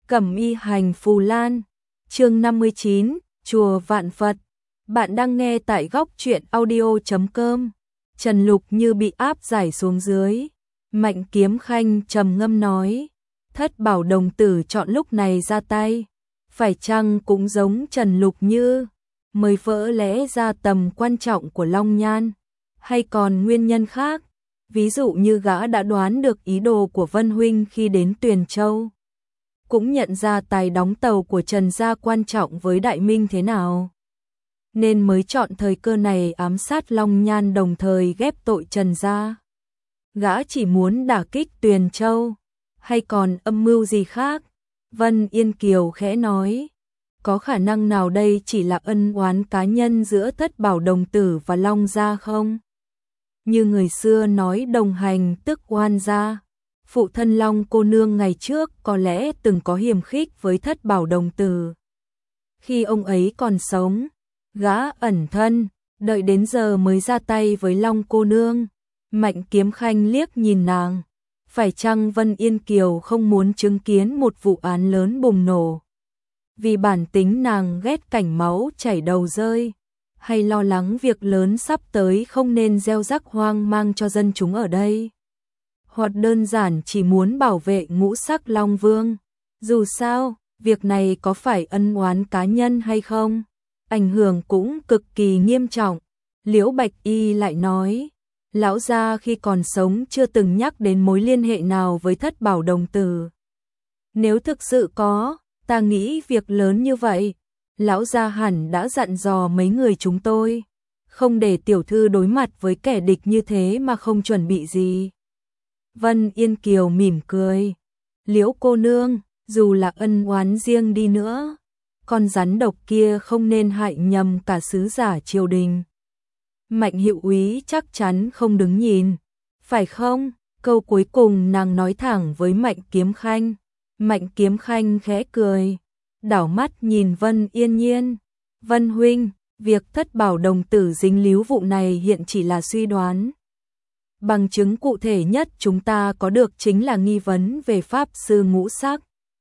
Cẩm y hành Phù Lan, chương 59, Chùa Vạn Phật. Bạn đang nghe tại góc truyện audio.com. Trần Lục như bị áp giải xuống dưới. Mạnh Kiếm Khanh trầm ngâm nói, Thất Bảo đồng tử chọn lúc này ra tay, phải chăng cũng giống Trần Lục như mới vỡ lẽ ra tầm quan trọng của Long Nhan, hay còn nguyên nhân khác, ví dụ như gã đã đoán được ý đồ của Vân Huynh khi đến Tuyền Châu, cũng nhận ra tài đóng tàu của Trần gia quan trọng với Đại Minh thế nào, nên mới chọn thời cơ này ám sát Long Nhan đồng thời ghép tội Trần gia. Gã chỉ muốn đả kích Tuyền Châu, hay còn âm mưu gì khác? Vân Yên Kiều khẽ nói, có khả năng nào đây chỉ là ân oán cá nhân giữa Thất Bảo đồng tử và Long gia không? Như người xưa nói đồng hành tức oan gia, phụ thân Long cô nương ngày trước có lẽ từng có hiềm khích với Thất Bảo đồng tử. Khi ông ấy còn sống, gã ẩn thân, đợi đến giờ mới ra tay với Long cô nương. Mạnh Kiếm Khanh liếc nhìn nàng, phải chăng Vân Yên Kiều không muốn chứng kiến một vụ án lớn bùng nổ? Vì bản tính nàng ghét cảnh máu chảy đầu rơi, hay lo lắng việc lớn sắp tới không nên gieo rắc hoang mang cho dân chúng ở đây? Hoặc đơn giản chỉ muốn bảo vệ ngũ sắc Long Vương? Dù sao, việc này có phải ân oán cá nhân hay không, ảnh hưởng cũng cực kỳ nghiêm trọng. Liễu Bạch Y lại nói, lão gia khi còn sống chưa từng nhắc đến mối liên hệ nào với Thất Bảo đồng tử. Nếu thực sự có, ta nghĩ việc lớn như vậy, lão gia hẳn đã dặn dò mấy người chúng tôi, không để tiểu thư đối mặt với kẻ địch như thế mà không chuẩn bị gì. Vân Yên Kiều mỉm cười, Liễu cô nương, dù là ân oán riêng đi nữa, con rắn độc kia không nên hại nhầm cả sứ giả triều đình. Mạnh Hiệu úy chắc chắn không đứng nhìn, phải không? Câu cuối cùng nàng nói thẳng với Mạnh Kiếm Khanh. Mạnh Kiếm Khanh khẽ cười, đảo mắt nhìn Vân Yên Nhiên. Vân huynh, việc Thất Bảo đồng tử dính líu vụ này hiện chỉ là suy đoán. Bằng chứng cụ thể nhất chúng ta có được chính là nghi vấn về Pháp sư ngũ sắc.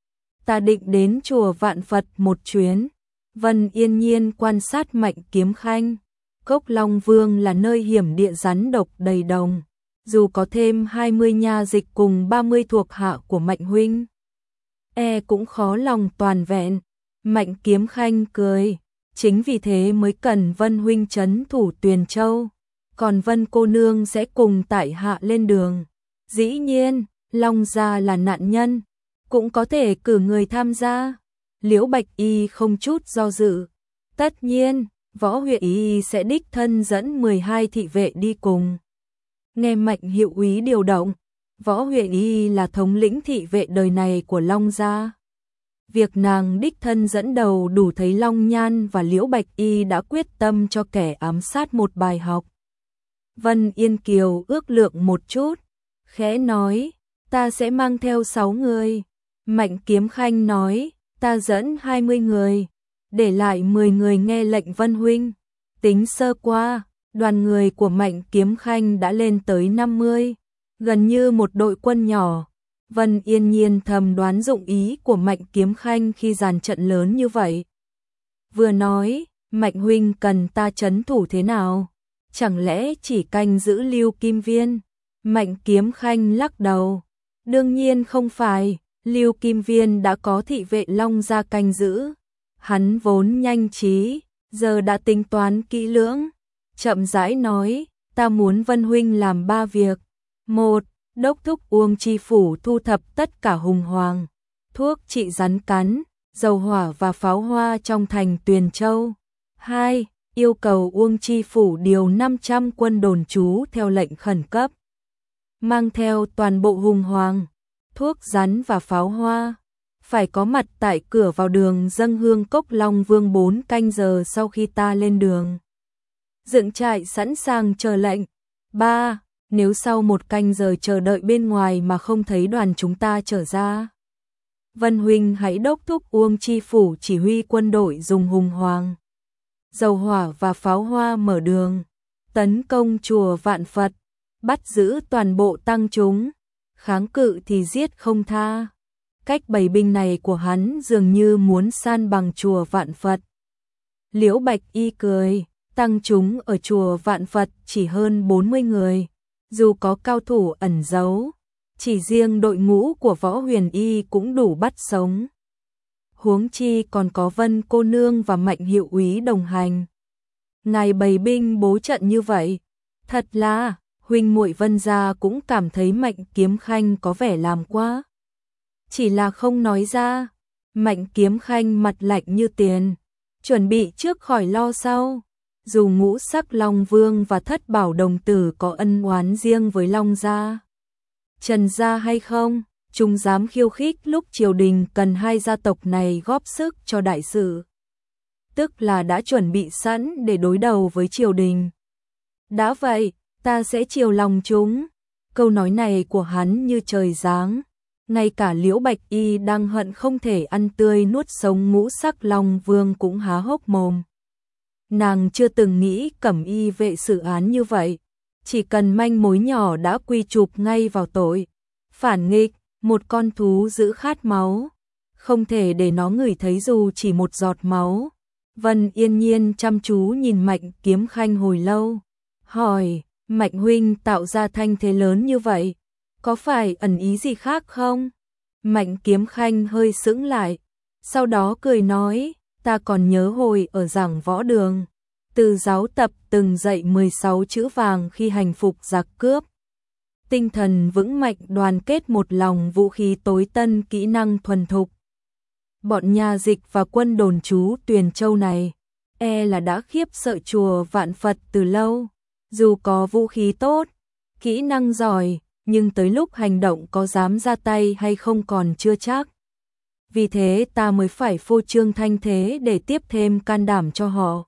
Ta định đến chùa Vạn Phật một chuyến. Vân Yên Nhiên quan sát Mạnh Kiếm Khanh. Cốc Long Vương là nơi hiểm địa rắn độc đầy đồng, dù có thêm 20 nha dịch cùng 30 thuộc hạ của Mạnh huynh, cũng khó lòng toàn vẹn. Mạnh Kiếm Khanh cười, chính vì thế mới cần Vân huynh trấn thủ Tuyền Châu, còn Vân cô nương sẽ cùng tại hạ lên đường. Dĩ nhiên, Long gia là nạn nhân, cũng có thể cử người tham gia. Liễu Bạch Y không chút do dự, tất nhiên Võ Huệ Y sẽ đích thân dẫn 12 thị vệ đi cùng. Nghe Mạnh Hiệu úy điều động, Võ Huệ Y là thống lĩnh thị vệ đời này của Long gia. Việc nàng đích thân dẫn đầu đủ thấy Long Nhan và Liễu Bạch Y đã quyết tâm cho kẻ ám sát một bài học. Vân Yên Kiều ước lượng một chút, khẽ nói, ta sẽ mang theo 6 người. Mạnh Kiếm Khanh nói, ta dẫn 20 người. Để lại 10 người nghe lệnh Vân huynh. Tính sơ qua, đoàn người của Mạnh Kiếm Khanh đã lên tới 50, gần như một đội quân nhỏ. Vân Yên Nhiên thầm đoán dụng ý của Mạnh Kiếm Khanh khi dàn trận lớn như vậy. Vừa nói, Mạnh huynh cần ta trấn thủ thế nào? Chẳng lẽ chỉ canh giữ Lưu Kim Viên? Mạnh Kiếm Khanh lắc đầu. Đương nhiên không phải, Lưu Kim Viên đã có thị vệ Long gia canh giữ. Hắn vốn nhanh trí, giờ đã tính toán kỹ lưỡng. Chậm rãi nói, ta muốn Vân huynh làm 3 việc. 1. Đốc thúc Uông Chi phủ thu thập tất cả hùng hoàng, thuốc trị rắn cắn, dầu hỏa và pháo hoa trong thành Tuyền Châu. 2. Yêu cầu Uông Chi phủ điều 500 quân đồn trú theo lệnh khẩn cấp, mang theo toàn bộ hùng hoàng, thuốc rắn và pháo hoa, phải có mặt tại cửa vào đường dâng hương Cốc Long Vương 4 canh giờ sau khi ta lên đường. Dựng trại sẵn sàng chờ lệnh. 3. Nếu sau 1 canh giờ chờ đợi bên ngoài mà không thấy đoàn chúng ta trở ra, Vân huynh hãy đốc thúc Uông Chi phủ chỉ huy quân đội dùng hùng hoàng, dầu hỏa và pháo hoa mở đường, tấn công chùa Vạn Phật, bắt giữ toàn bộ tăng chúng, kháng cự thì giết không tha. cách bày binh này của hắn dường như muốn san bằng chùa Vạn Phật. Liễu Bạch Y cười, tăng chúng ở chùa Vạn Phật chỉ hơn 40 người, dù có cao thủ ẩn giấu, chỉ riêng đội ngũ của Võ Huyền Y cũng đủ bắt sống. Huống chi còn có Vân cô nương và Mạnh hiệu úy đồng hành. Ngài bày binh bố trận như vậy, thật là, huynh muội Vân gia cũng cảm thấy Mạnh Kiếm Khanh có vẻ làm quá. Chỉ là không nói ra, Mạnh Kiếm Khanh mặt lạnh như tiền, chuẩn bị trước khỏi lo sau. Dù Ngũ Sắc Long Vương và Thất Bảo Đồng Tử có ân oán riêng với Long gia, Trần gia hay không, chúng dám khiêu khích lúc triều đình cần hai gia tộc này góp sức cho đại sự. Tức là đã chuẩn bị sẵn để đối đầu với triều đình. Đã vậy, ta sẽ chiều lòng chúng. Câu nói này của hắn như trời giáng. Ngay cả Liễu Bạch Y đang hận không thể ăn tươi nuốt sống Ngũ Sắc Long Vương cũng há hốc mồm. Nàng chưa từng nghĩ Cẩm Y vệ xử án như vậy. Chỉ cần manh mối nhỏ đã quy chụp ngay vào tội. Phản nghịch, một con thú giữ khát máu. Không thể để nó ngửi thấy dù chỉ một giọt máu. Vân Yên Nhiên chăm chú nhìn Mạnh Kiếm Khanh hồi lâu. Hỏi, Mạnh huynh tạo ra thanh thế lớn như vậy, có phải ẩn ý gì khác không? Mạnh Kiếm Khanh hơi sững lại, sau đó cười nói, ta còn nhớ hồi ở giảng võ đường, Từ giáo tập từng dạy 16 chữ vàng khi hành phục giặc cướp. Tinh thần vững mạnh, đoàn kết một lòng, vũ khí tối tân, kỹ năng thuần thục. Bọn nhà dịch và quân đồn trú Tuyền Châu này, là đã khiếp sợ chùa Vạn Phật từ lâu. Dù có vũ khí tốt, kỹ năng giỏi, nhưng tới lúc hành động có dám ra tay hay không còn chưa chắc. Vì thế ta mới phải phô trương thanh thế để tiếp thêm can đảm cho họ.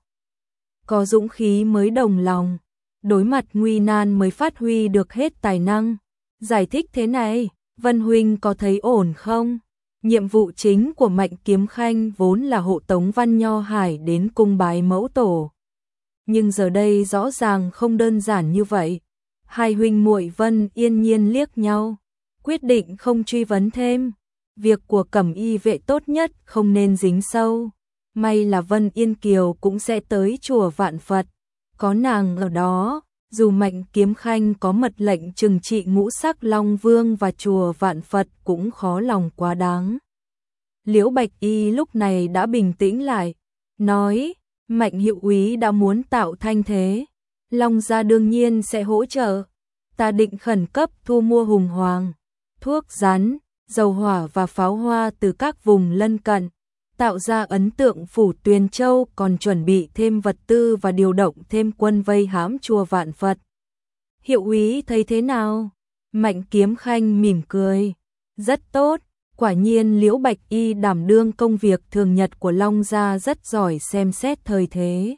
Có dũng khí mới đồng lòng, đối mặt nguy nan mới phát huy được hết tài năng. Giải thích thế này, Vân huynh có thấy ổn không? Nhiệm vụ chính của Mạnh Kiếm Khanh vốn là hộ tống Văn Nho Hải đến cung bái mẫu tổ. Nhưng giờ đây rõ ràng không đơn giản như vậy. Hai huynh muội Vân Yên Nhiên liếc nhau, quyết định không truy vấn thêm. Việc của Cẩm Y vệ tốt nhất không nên dính sâu. May là Vân Yên Kiều cũng sẽ tới chùa Vạn Phật. Có nàng ở đó, dù Mạnh Kiếm Khanh có mật lệnh trừng trị Ngũ Sắc Long Vương và chùa Vạn Phật cũng khó lòng quá đáng. Liễu Bạch Y lúc này đã bình tĩnh lại, nói, Mạnh hiệu úy đã muốn tạo thanh thế, Long gia đương nhiên sẽ hỗ trợ. Ta định khẩn cấp thu mua hùng hoàng, thuốc rắn, dầu hỏa và pháo hoa từ các vùng lân cận, tạo ra ấn tượng phủ Tuyền Châu, còn chuẩn bị thêm vật tư và điều động thêm quân vây hãm chùa Vạn Phật. Hiệu úy thấy thế nào? Mạnh Kiếm Khanh mỉm cười, rất tốt. Quả nhiên Liễu Bạch Y đảm đương công việc thường nhật của Long gia rất giỏi xem xét thời thế.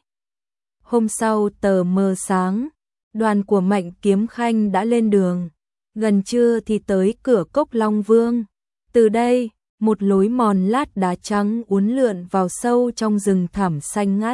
Hôm sau tờ mờ sáng, đoàn của Mạnh Kiếm Khanh đã lên đường. Gần trưa thì tới cửa cốc Long Vương. Từ đây, một lối mòn lát đá trắng uốn lượn vào sâu trong rừng thẳm xanh ngắt.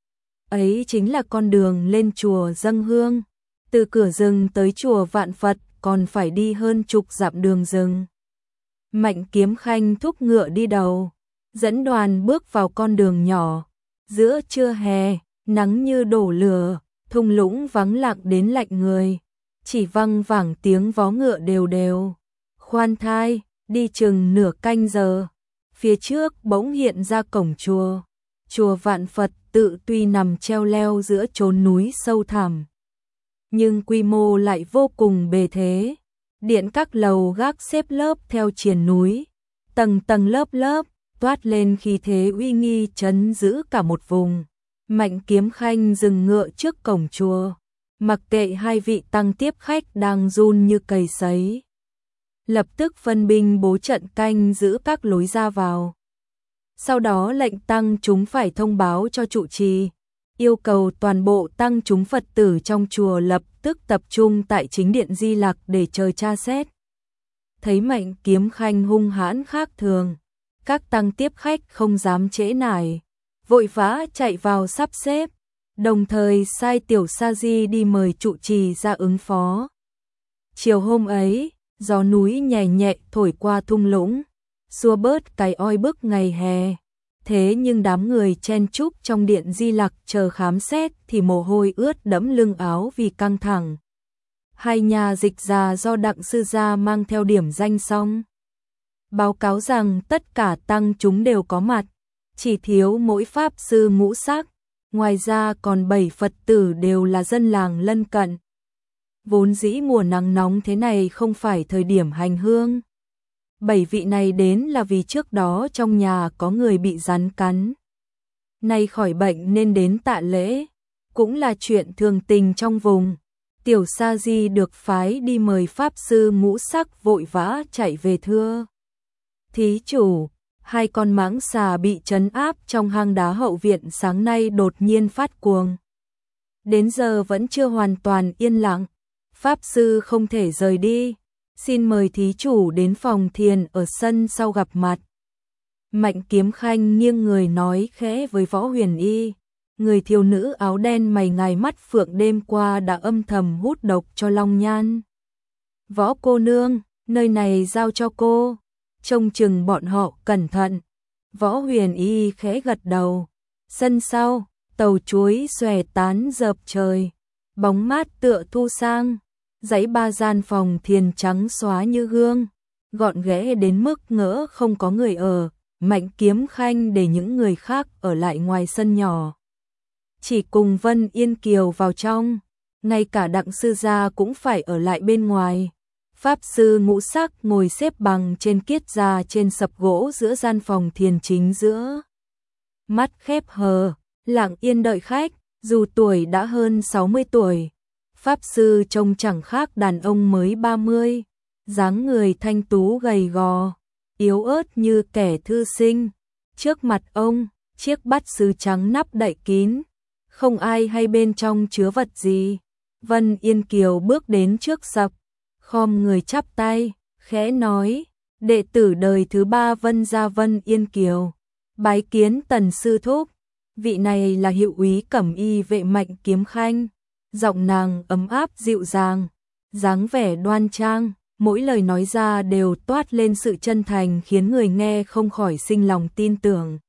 Ấy chính là con đường lên chùa dâng hương. Từ cửa rừng tới chùa Vạn Phật còn phải đi hơn chục dặm đường rừng. Mạnh Kiếm Khanh thúc ngựa đi đầu, dẫn đoàn bước vào con đường nhỏ. Giữa trưa hè, nắng như đổ lửa, thung lũng vắng lặng đến lạnh người. Chỉ văng vẳng tiếng vó ngựa đều đều. Khoan thai, đi chừng nửa canh giờ. Phía trước bỗng hiện ra cổng chùa. Chùa Vạn Phật tự tuy nằm treo leo giữa chốn núi sâu thẳm, nhưng quy mô lại vô cùng bề thế. Điện các lầu gác xếp lớp theo triền núi, tầng tầng lớp lớp, toát lên khí thế uy nghi trấn giữ cả một vùng. Mạnh Kiếm Khanh dừng ngựa trước cổng chùa, mặc kệ hai vị tăng tiếp khách đang run như cầy sấy. Lập tức phân binh bố trận canh giữ các lối ra vào. Sau đó lệnh tăng chúng phải thông báo cho trụ trì, yêu cầu toàn bộ tăng chúng Phật tử trong chùa lập tức tập trung tại chính điện Di Lặc để chờ tra xét. Thấy Mạnh Kiếm Khanh hung hãn khác thường, các tăng tiếp khách không dám trễ nải, vội vã chạy vào sắp xếp, đồng thời sai Tiểu Sa Di đi mời trụ trì ra ứng phó. Chiều hôm ấy, gió núi nhẹ nhẹ thổi qua thung lũng, xua bớt cái oi bức ngày hè. Thế nhưng đám người chen chúc trong điện Di Lặc chờ khám xét thì mồ hôi ướt đẫm lưng áo vì căng thẳng. Hai nhà dịch giả do Đặng sư gia mang theo điểm danh xong. Báo cáo rằng tất cả tăng chúng đều có mặt, chỉ thiếu mỗi pháp sư ngũ sắc, ngoài ra còn 7 Phật tử đều là dân làng lân cận. Vốn dĩ mùa nắng nóng thế này không phải thời điểm hành hương. 7 vị này đến là vì trước đó trong nhà có người bị rắn cắn. Nay khỏi bệnh nên đến tạ lễ, cũng là chuyện thường tình trong vùng. Tiểu Sa Di được phái đi mời pháp sư ngũ sắc vội vã chạy về thưa. Thí chủ, 2 con mãng xà bị trấn áp trong hang đá hậu viện sáng nay đột nhiên phát cuồng. Đến giờ vẫn chưa hoàn toàn yên lặng, pháp sư không thể rời đi. Xin mời thí chủ đến phòng thiền ở sân sau gặp mặt. Mạnh Kiếm Khanh nghiêng người nói khẽ với Võ Huyền Y. Người thiếu nữ áo đen mày ngài mắt phượng đêm qua đã âm thầm hút độc cho Long Nhan. Võ cô nương, nơi này giao cho cô. Trông chừng bọn họ cẩn thận. Võ Huyền Y khẽ gật đầu. Sân sau, tàu chuối xòe tán dợp trời. Bóng mát tựa thu sang. Dãy 3 gian phòng thiền trắng xóa như gương, gọn ghẽ đến mức ngỡ không có người ở. Mạnh Kiếm Khanh để những người khác ở lại ngoài sân nhỏ, chỉ cùng Vân Yên Kiều vào trong, ngay cả Đặng sư gia cũng phải ở lại bên ngoài. Pháp sư ngũ sắc ngồi xếp bằng trên kiết già trên sập gỗ giữa gian phòng thiền chính giữa. Mắt khép hờ, lặng yên đợi khách, dù tuổi đã hơn 60 tuổi. Pháp sư trông chẳng khác đàn ông mới 30, dáng người thanh tú gầy gò, yếu ớt như kẻ thư sinh. Trước mặt ông, chiếc bát sứ trắng nắp đậy kín, không ai hay bên trong chứa vật gì. Vân Yên Kiều bước đến trước sập, khom người chắp tay, khẽ nói, đệ tử đời thứ 3 Vân gia Vân Yên Kiều, bái kiến Tần sư thúc. Vị này là hiệu úy cẩm y vệ Mạnh Kiếm Khanh. Giọng nàng ấm áp dịu dàng, dáng vẻ đoan trang, mỗi lời nói ra đều toát lên sự chân thành khiến người nghe không khỏi sinh lòng tin tưởng.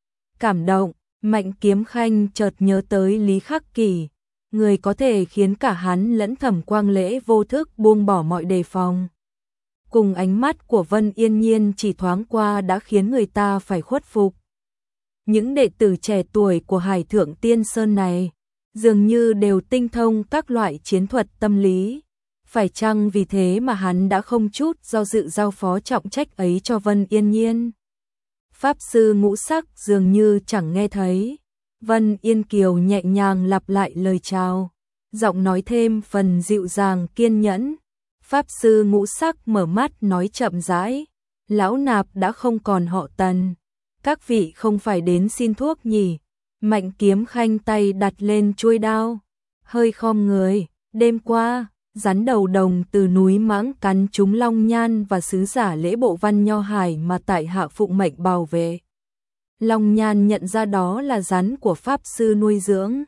Cảm động, Mạnh Kiếm Khanh chợt nhớ tới Lý Khắc Kỷ, người có thể khiến cả hắn lẫn Thẩm Quang Lễ vô thức buông bỏ mọi đề phòng. Cùng ánh mắt của Vân Yên Nhiên chỉ thoáng qua đã khiến người ta phải khuất phục. Những đệ tử trẻ tuổi của Hải Thượng Tiên Sơn này dường như đều tinh thông các loại chiến thuật tâm lý. Phải chăng vì thế mà hắn đã không chút do dự giao phó trọng trách ấy cho Vân Yên Nhiên? Pháp sư ngũ sắc dường như chẳng nghe thấy. Vân Yên Kiều nhẹ nhàng lặp lại lời chào, giọng nói thêm phần dịu dàng kiên nhẫn. Pháp sư ngũ sắc mở mắt nói chậm rãi, lão nạp đã không còn họ Tần. Các vị không phải đến xin thuốc nhỉ? Mạnh Kiếm Khanh tay đặt lên chuôi đao, hơi khom người. Đêm qua, rắn đầu đồng từ núi Mãng cắn trúng Long Nhan và sứ giả lễ bộ Văn Nho Hải mà tại hạ phụng mệnh bảo vệ. Long Nhan nhận ra đó là rắn của pháp sư nuôi dưỡng.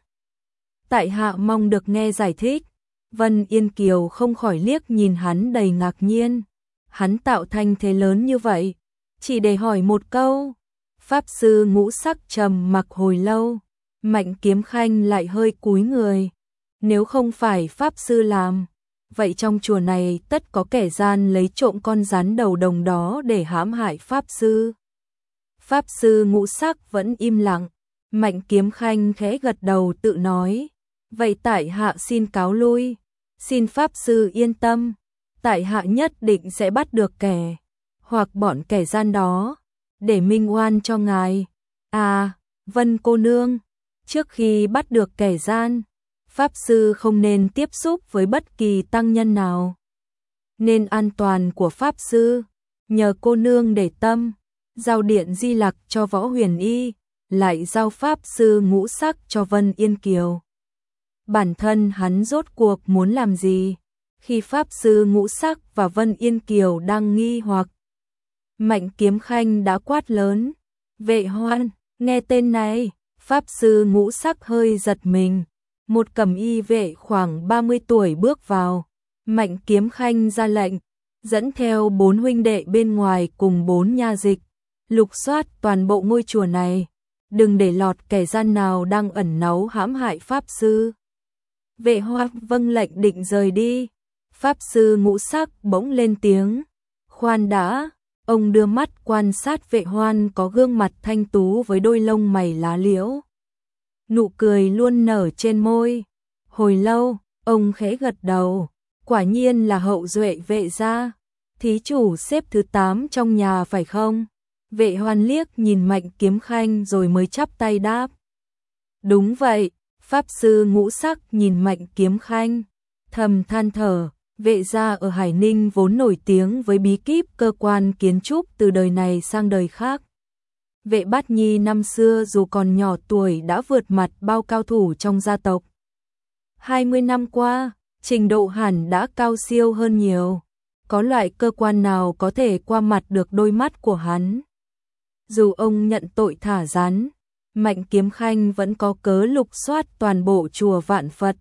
Tại hạ mong được nghe giải thích. Vân Yên Kiều không khỏi liếc nhìn hắn đầy ngạc nhiên. Hắn tạo thành thế lớn như vậy, chỉ để hỏi một câu. Pháp sư ngũ sắc trầm mặc hồi lâu, Mạnh Kiếm Khanh lại hơi cúi người. Nếu không phải pháp sư làm, vậy trong chùa này tất có kẻ gian lấy trộm con rắn đầu đồng đó để hãm hại pháp sư. Pháp sư ngũ sắc vẫn im lặng, Mạnh Kiếm Khanh khẽ gật đầu tự nói, vậy tại hạ xin cáo lui, xin pháp sư yên tâm, tại hạ nhất định sẽ bắt được kẻ hoặc bọn kẻ gian đó để minh oan cho ngài. À, Vân cô nương, trước khi bắt được kẻ gian, pháp sư không nên tiếp xúc với bất kỳ tăng nhân nào. Nên an toàn của pháp sư, nhờ cô nương để tâm, giao điện Di Lặc cho Võ Huyền Y, lại giao pháp sư ngũ sắc cho Vân Yên Kiều. Bản thân hắn rốt cuộc muốn làm gì? Khi pháp sư ngũ sắc và Vân Yên Kiều đang nghi hoặc, Mạnh Kiếm Khanh đã quát lớn, vệ hoan, nghe tên này. Pháp sư ngũ sắc hơi giật mình, một cẩm y vệ khoảng 30 tuổi bước vào. Mạnh Kiếm Khanh ra lệnh, dẫn theo 4 huynh đệ bên ngoài cùng 4 nha dịch, lục soát toàn bộ ngôi chùa này, đừng để lọt kẻ gian nào đang ẩn náu hãm hại Pháp Sư. Vệ Hoan vâng lệnh định rời đi, Pháp Sư Ngũ Sắc bỗng lên tiếng, khoan đã, ông đưa mắt quan sát Vệ Hoan có gương mặt thanh tú với đôi lông mày lá liễu. Nụ cười luôn nở trên môi, hồi lâu, ông khẽ gật đầu, quả nhiên là hậu duệ Vệ gia, thí chủ xếp thứ 8 trong nhà phải không? Vệ Hoan liếc nhìn Mạnh Kiếm Khanh rồi mới chắp tay đáp. Đúng vậy, Pháp Sư Ngũ Sắc nhìn Mạnh Kiếm Khanh, thầm than thở, Vệ gia ở Hải Ninh vốn nổi tiếng với bí kíp cơ quan kiến trúc từ đời này sang đời khác. Vệ Bát Nhi năm xưa dù còn nhỏ tuổi đã vượt mặt bao cao thủ trong gia tộc. 20 năm qua, trình độ hẳn đã cao siêu hơn nhiều. Có loại cơ quan nào có thể qua mặt được đôi mắt của hắn. Dù ông nhận tội thả rắn, Mạnh Kiếm Khanh vẫn có cớ lục soát toàn bộ chùa Vạn Phật.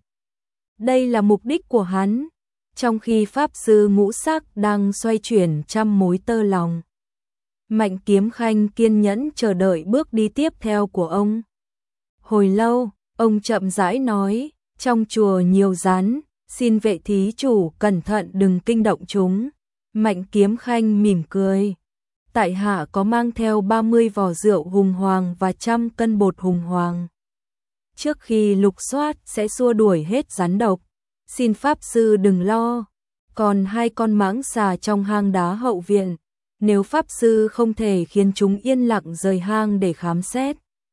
Đây là mục đích của hắn, trong khi Pháp Sư Ngũ Sắc đang xoay chuyển trăm mối tơ lòng. Mạnh Kiếm Khanh kiên nhẫn chờ đợi bước đi tiếp theo của ông. Hồi lâu, ông chậm rãi nói, trong chùa nhiều rắn, xin Vệ thí chủ cẩn thận đừng kinh động chúng. Mạnh Kiếm Khanh mỉm cười. Tại hạ có mang theo 30 vò rượu hùng hoàng và 100 cân bột hùng hoàng. Trước khi lục soát sẽ xua đuổi hết rắn độc. Xin Pháp Sư đừng lo. Còn 2 con mãng xà trong hang đá hậu viện. Nếu Pháp Sư không thể khiến chúng yên lặng rời hang để khám xét,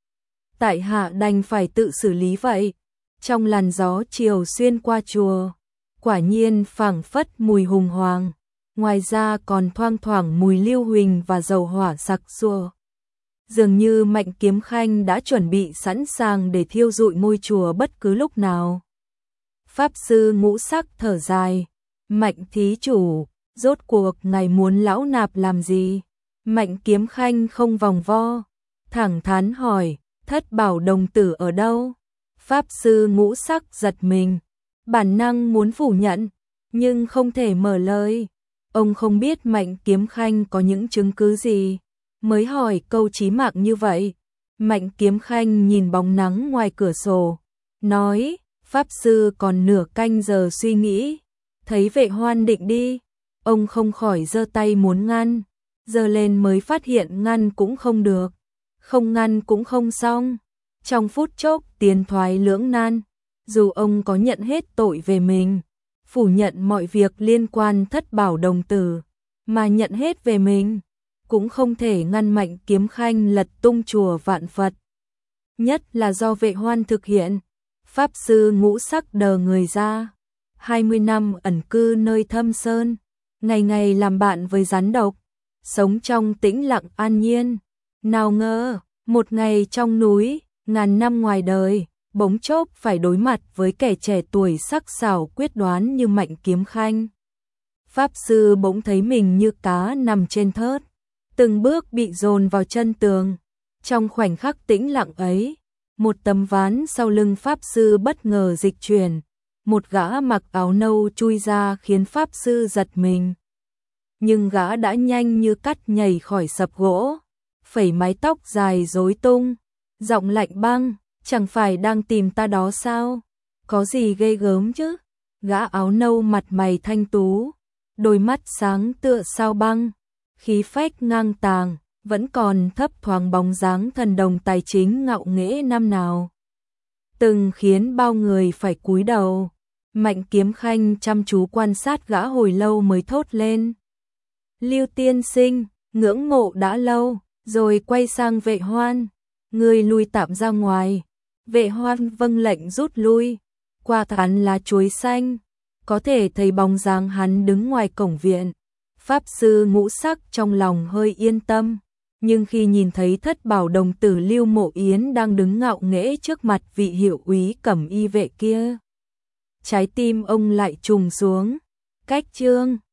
tại hạ đành phải tự xử lý vậy. Trong làn gió chiều xuyên qua chùa, quả nhiên phảng phất mùi hùng hoàng. Ngoài ra còn thoang thoảng mùi lưu huỳnh và dầu hỏa sặc sụa. Dường như Mạnh Kiếm Khanh đã chuẩn bị sẵn sàng để thiêu rụi ngôi chùa bất cứ lúc nào. Pháp Sư Ngũ Sắc thở dài, Mạnh thí chủ, rốt cuộc ngài muốn lão nạp làm gì? Mạnh Kiếm Khanh không vòng vo, thẳng thắn hỏi, Thất Bảo đồng tử ở đâu? Pháp Sư Ngũ Sắc giật mình, bản năng muốn phủ nhận, nhưng không thể mở lời. Ông không biết Mạnh Kiếm Khanh có những chứng cứ gì, mới hỏi câu chí mạng như vậy. Mạnh Kiếm Khanh nhìn bóng nắng ngoài cửa sổ, nói, Pháp Sư còn nửa canh giờ suy nghĩ, thấy Vệ Hoan định đi, ông không khỏi giơ tay muốn ngăn, giơ lên mới phát hiện ngăn cũng không được, không ngăn cũng không xong. Trong phút chốc tiến thoái lưỡng nan, dù ông có nhận hết tội về mình, phủ nhận mọi việc liên quan Thất Bảo đồng tử, mà nhận hết về mình, cũng không thể ngăn Mạnh Kiếm Khanh lật tung chùa Vạn Phật. Nhất là do Vệ Hoan thực hiện. Pháp Sư Ngũ Sắc đờ người ra, 20 năm ẩn cư nơi thâm sơn, ngày ngày làm bạn với rắn độc, sống trong tĩnh lặng an nhiên. Nào ngờ, một ngày trong núi, ngàn năm ngoài đời, bỗng chốc phải đối mặt với kẻ trẻ tuổi sắc sảo quyết đoán như Mạnh Kiếm Khanh. Pháp Sư bỗng thấy mình như cá nằm trên thớt, từng bước bị dồn vào chân tường. Trong khoảnh khắc tĩnh lặng ấy, một tấm ván sau lưng Pháp Sư bất ngờ dịch chuyển, một gã mặc áo nâu chui ra khiến Pháp Sư giật mình. Nhưng gã đã nhanh như cắt nhảy khỏi sập gỗ, phẩy mái tóc dài rối tung, giọng lạnh băng, chẳng phải đang tìm ta đó sao? Có gì ghê gớm chứ? Gã áo nâu mặt mày thanh tú, đôi mắt sáng tựa sao băng, khí phách ngang tàng, vẫn còn thấp thoáng bóng dáng thần đồng tài chính ngạo nghễ năm nào. Từng khiến bao người phải cúi đầu. Mạnh Kiếm Khanh chăm chú quan sát gã hồi lâu mới thốt lên. Lưu tiên sinh, ngưỡng mộ đã lâu, rồi quay sang Vệ Hoan. Người lui tạm ra ngoài. Vệ Hoan vâng lệnh rút lui. Qua hắn lá chuối xanh, có thể thấy bóng dáng hắn đứng ngoài cổng viện. Pháp Sư Ngũ Sắc trong lòng hơi yên tâm, nhưng khi nhìn thấy Thất Bảo đồng tử Lưu Mộ Yến đang đứng ngạo nghễ trước mặt vị hiệu úy cẩm y vệ kia, trái tim ông lại trùng xuống. Cách chương